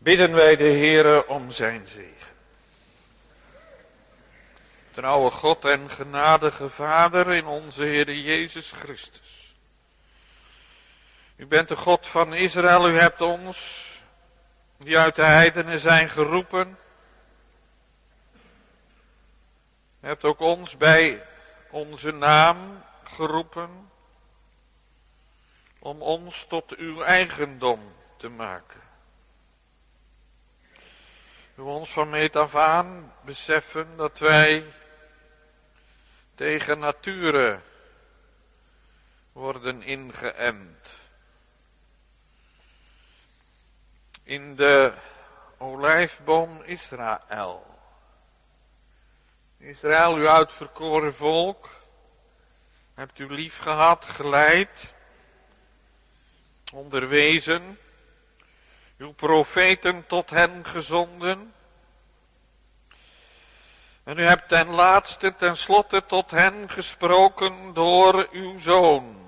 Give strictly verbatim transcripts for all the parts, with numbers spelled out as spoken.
bidden wij de Heere om zijn zegen. Trouwe God en genadige Vader in onze Heere Jezus Christus. U bent de God van Israël, u hebt ons, die uit de heidenen zijn geroepen. U hebt ook ons bij onze naam geroepen, om ons tot uw eigendom te maken. U ons van meet af aan beseffen dat wij tegen nature worden ingeënt. In de olijfboom Israël. Israël, uw uitverkoren volk, hebt u lief gehad, geleid, onderwezen, uw profeten tot hen gezonden. En u hebt ten laatste, ten slotte tot hen gesproken door uw Zoon.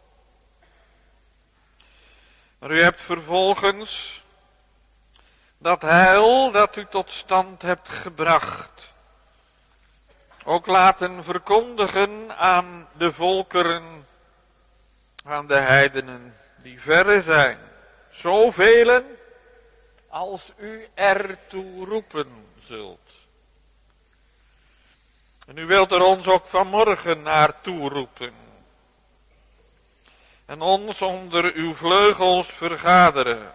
Maar u hebt vervolgens dat heil dat u tot stand hebt gebracht ook laten verkondigen aan de volkeren, aan de heidenen die verre zijn. Zovelen als u ertoe roepen zult. En u wilt er ons ook vanmorgen naartoe roepen. En ons onder uw vleugels vergaderen.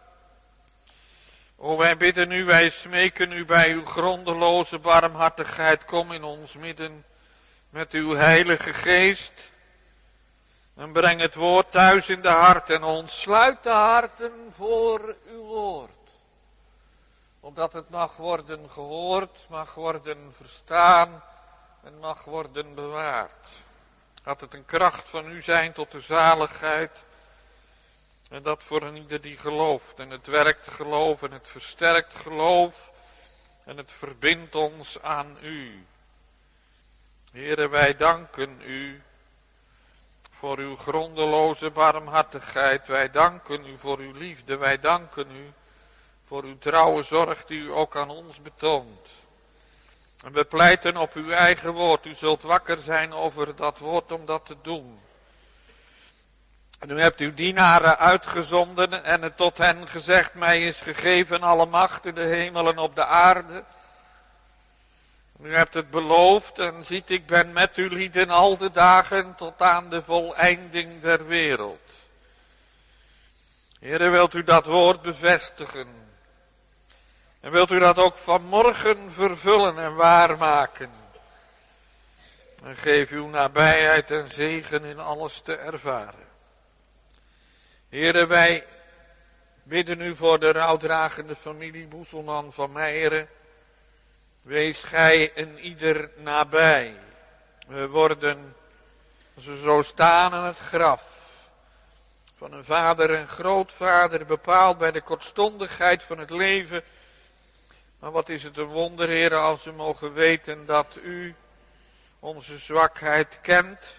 O, wij bidden u, wij smeken u bij uw grondeloze barmhartigheid. Kom in ons midden met uw heilige geest. En breng het woord thuis in de harten en ontsluit de harten voor uw woord. Opdat het mag worden gehoord, mag worden verstaan en mag worden bewaard. Laat het een kracht van u zijn tot de zaligheid. En dat voor een ieder die gelooft. En het werkt geloof en het versterkt geloof. En het verbindt ons aan u. Heere, wij danken u voor uw grondeloze barmhartigheid. Wij danken u voor uw liefde. Wij danken u voor uw trouwe zorg die u ook aan ons betoont. En we pleiten op uw eigen woord. U zult wakker zijn over dat woord om dat te doen. En u hebt uw dienaren uitgezonden en het tot hen gezegd, mij is gegeven alle macht in de hemel en op de aarde. En u hebt het beloofd en ziet, ik ben met u lieden al de dagen tot aan de voleinding der wereld. Heere, wilt u dat woord bevestigen? En wilt u dat ook vanmorgen vervullen en waarmaken? En geef uw nabijheid en zegen in alles te ervaren. Heere, wij bidden u voor de rouwdragende familie Boeselman van Meijeren. Wees gij en ieder nabij. We worden, als we zo staan aan het graf van een vader en grootvader, bepaald bij de kortstondigheid van het leven. Maar wat is het een wonder, Heere, als we mogen weten dat u onze zwakheid kent.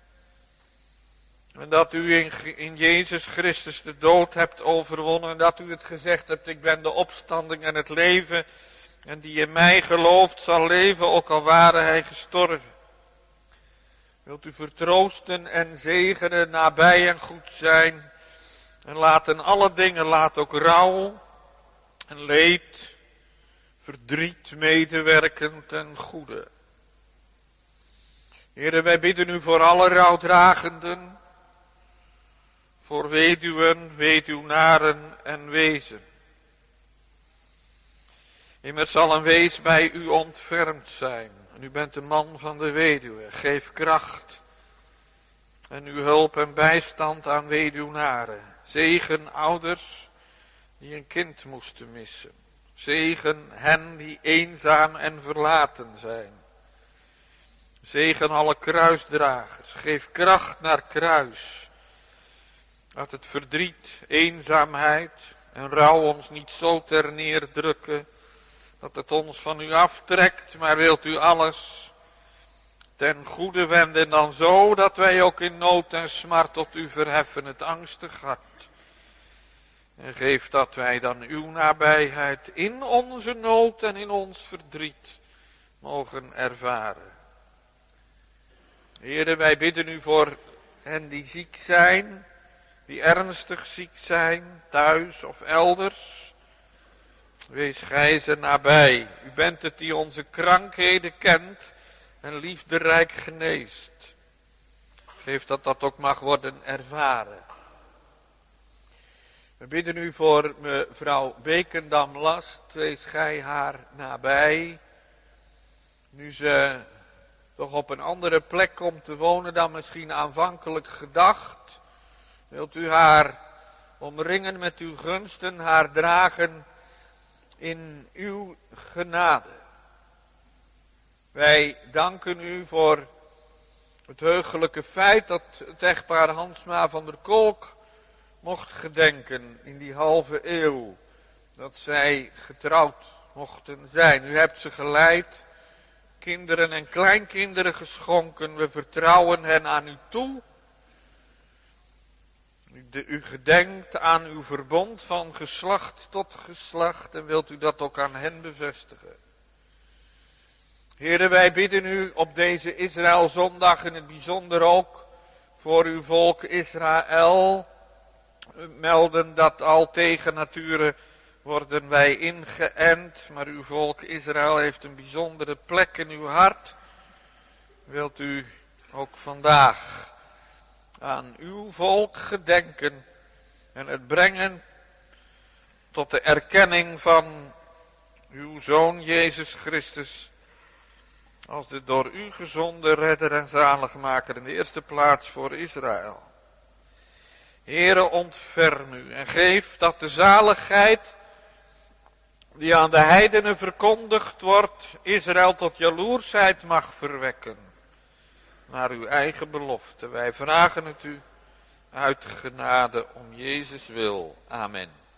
En dat u in, in Jezus Christus de dood hebt overwonnen. En dat u het gezegd hebt, ik ben de opstanding en het leven. En die in mij gelooft zal leven, ook al ware hij gestorven. Wilt u vertroosten en zegenen, nabij en goed zijn. En laten alle dingen, laat ook rouw en leed, verdriet medewerken ten goede. Heere, wij bidden u voor alle rouwdragenden. Voor weduwen, weduwnaren en wezen. Immers zal een wees bij u ontfermd zijn. En u bent de man van de weduwe. Geef kracht en uw hulp en bijstand aan weduwnaren. Zegen ouders die een kind moesten missen. Zegen hen die eenzaam en verlaten zijn. Zegen alle kruisdragers. Geef kracht naar kruis. Laat het verdriet, eenzaamheid en rouw ons niet zo ter neerdrukken, dat het ons van u aftrekt, maar wilt u alles ten goede wenden dan zo, dat wij ook in nood en smart tot u verheffen het angstig hart. En geef dat wij dan uw nabijheid in onze nood en in ons verdriet mogen ervaren. Heere, wij bidden u voor hen die ziek zijn, die ernstig ziek zijn, thuis of elders. Wees gij ze nabij. U bent het die onze krankheden kent en liefderijk geneest. Geef dat dat ook mag worden ervaren. We bidden u voor mevrouw Bekendam-Last. Wees gij haar nabij. Nu ze toch op een andere plek komt te wonen dan misschien aanvankelijk gedacht. Wilt u haar omringen met uw gunsten, haar dragen in uw genade. Wij danken u voor het heugelijke feit dat het echtpaar Hansma van der Kolk mocht gedenken in die halve eeuw. Dat zij getrouwd mochten zijn. U hebt ze geleid, kinderen en kleinkinderen geschonken. We vertrouwen hen aan u toe. U gedenkt aan uw verbond van geslacht tot geslacht en wilt u dat ook aan hen bevestigen. Heere, wij bidden u op deze Israëlzondag in het bijzonder ook voor uw volk Israël. We melden dat al tegen nature worden wij ingeënt, maar uw volk Israël heeft een bijzondere plek in uw hart. Wilt u ook vandaag aan uw volk gedenken en het brengen tot de erkenning van uw Zoon Jezus Christus als de door u gezonde redder en zaligmaker in de eerste plaats voor Israël. Heere, ontferm u en geef dat de zaligheid die aan de heidenen verkondigd wordt, Israël tot jaloersheid mag verwekken. Naar uw eigen belofte. Wij vragen het u uit genade om Jezus wil. Amen.